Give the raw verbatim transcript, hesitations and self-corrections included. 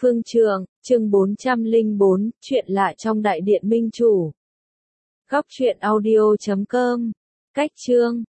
Phương Trượng, chương bốn trăm lẻ bốn, chuyện lạ trong Đại điện Minh Chủ. Góc truyện audio chấm com. Cách chương